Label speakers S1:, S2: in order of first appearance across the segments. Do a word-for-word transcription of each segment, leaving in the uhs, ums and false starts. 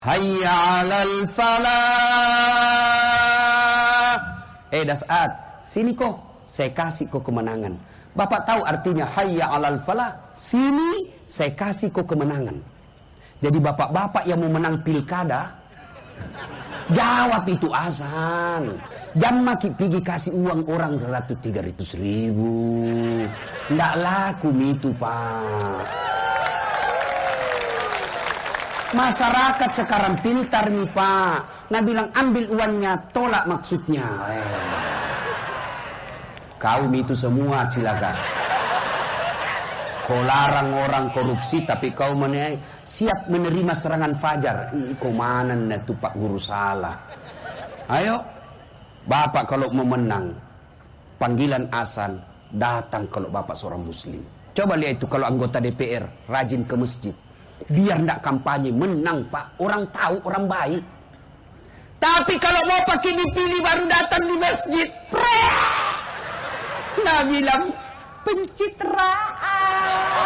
S1: Hayya 'alal falah. Eh Das'ad, sini kok, saya kasih kok kemenangan. Bapak tahu artinya hayya 'alal falah? Sini saya kasih kok kemenangan. Jadi bapak-bapak yang mau menang pilkada, jawab itu azan. Jangan maki pergi kasih uang orang seratus tiga ratus ribu. Nggak laku itu, Pak. Masyarakat sekarang pintar nih, Pak. Nah bilang ambil uangnya, tolak maksudnya. Eh. Kaum itu semua cilaka. Kau larang orang korupsi, tapi kau menai, siap menerima serangan fajar. Ih, kau mana tuh Pak Guru salah. Ayo, Bapak kalau mau menang, panggilan azan, datang kalau Bapak seorang muslim. Coba lihat itu kalau anggota D P R, rajin ke masjid. Biar ndak kampanye, menang Pak. Orang tahu, orang baik. Tapi kalau mau pakai dipilih baru datang di masjid. Nah bilang pencitraan.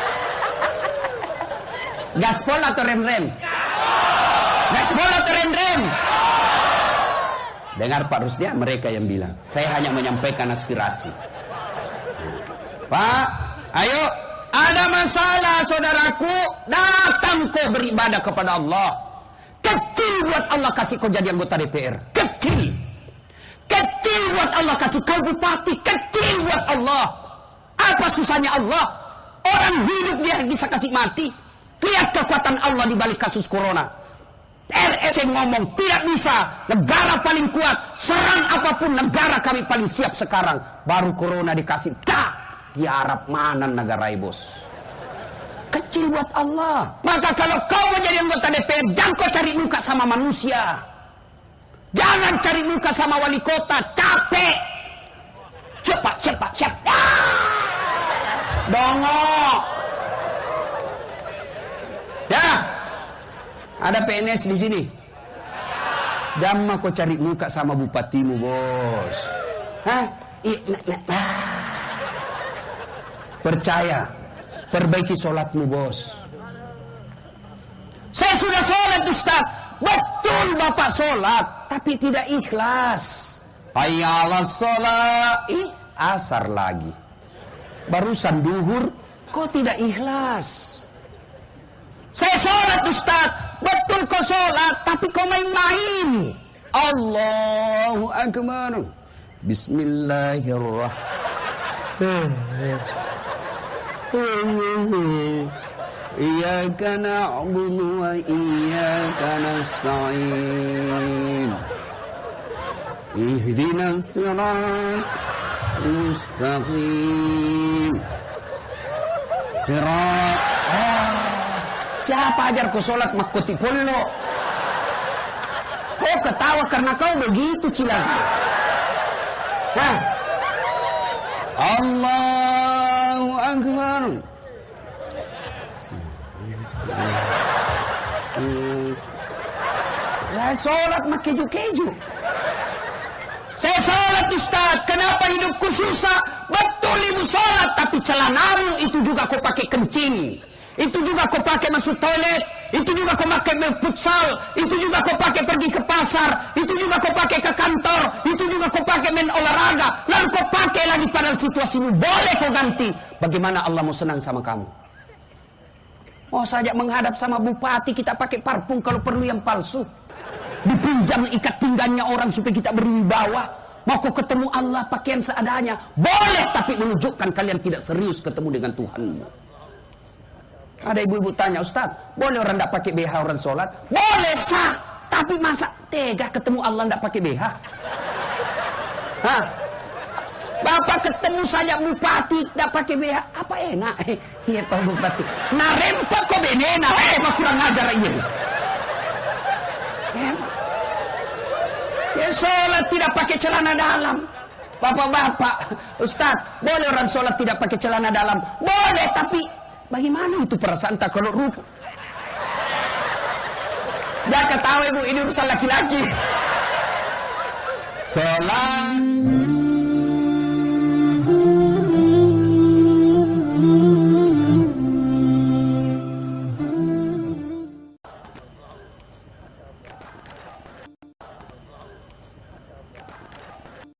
S1: Gaspol atau rem-rem? Gaspol atau rem-rem? Dengar Pak Rusdia, mereka yang bilang. Saya hanya menyampaikan aspirasi. Pak, ayo. Ada masalah saudaraku, datang kau beribadah kepada Allah. Kecil buat Allah kasih kau jadi anggota D P R. Kecil. Kecil buat Allah kasih kau bupati. Kecil buat Allah. Apa susahnya Allah? Orang hidup dia bisa kasih mati. Lihat kekuatan Allah di balik kasus corona. R S C ngomong tidak bisa. Negara paling kuat. Serang apapun negara kami paling siap sekarang. Baru corona dikasih. Tak. Di Arab mana negara bos? Kecil buat Allah. Maka kalau kau mau jadi anggota D P R, jangan kau cari muka sama manusia. Jangan cari muka sama wali kota, capek. Cepat, cepat, cepat. Dongok. Ya, ada P N S di sini. Jangan kau cari muka sama bupatimu, bos. Hah? I, nah, nah, nah. Percaya, perbaiki sholatmu, bos. Saya sudah sholat, Ustaz. Betul Bapak sholat, tapi tidak ikhlas. Hayya 'alas sholat. Ih, asar lagi. Barusan duhur, kok tidak ikhlas? Saya sholat, Ustaz. Betul kau sholat, tapi kau main-main. Allahu Akbar. Bismillahirrahmanirrahim. Iyyaka na'budu wa iyyaka nasta'in. Ihdinas siratal mustaqim. Sirat. Ah, siapa ajar kau salat makuti pullo? Kau ketawa karena kau begitu cilaka. Nah. Allahu Akbar. Saya sholat mak keju-keju. Saya sholat, Ustaz. Kenapa hidupku susah? Betul ibu sholat, tapi celanamu itu juga kau pakai kencing. Itu juga kau pakai masuk toilet. Itu juga kau pakai main futsal. Itu juga kau pakai pergi ke pasar. Itu juga kau pakai ke kantor. Itu juga kau pakai main olahraga. Lalu kau pakai lagi pada situasimu. Boleh kau ganti. Bagaimana Allah mau senang sama kamu? Mau saja menghadap sama bupati kita pakai parfum kalau perlu yang palsu. Dipinjam ikat pinggangnya orang supaya kita berwibawa. Mau kau ketemu Allah pakaian seadanya. Boleh, tapi menunjukkan kalian tidak serius ketemu dengan Tuhanmu. Ada ibu-ibu tanya, Ustaz, boleh orang tidak pakai B H orang sholat? Boleh sah, tapi masa tega ketemu Allah tidak pakai B H? Hah? Bapak ketemu saja bupati tidak pakai B H, apa enak? Iya Pak Bupati. Nah rempak kok benena, eh mah kurang ajar iya. Ya sholat tidak pakai celana dalam. Bapak-bapak, Ustaz, boleh orang sholat tidak pakai celana dalam? Boleh, tapi bagaimana itu perasaan tak kalau ruku? Jangan ketawa ibu, ini urusan laki-laki. Sholat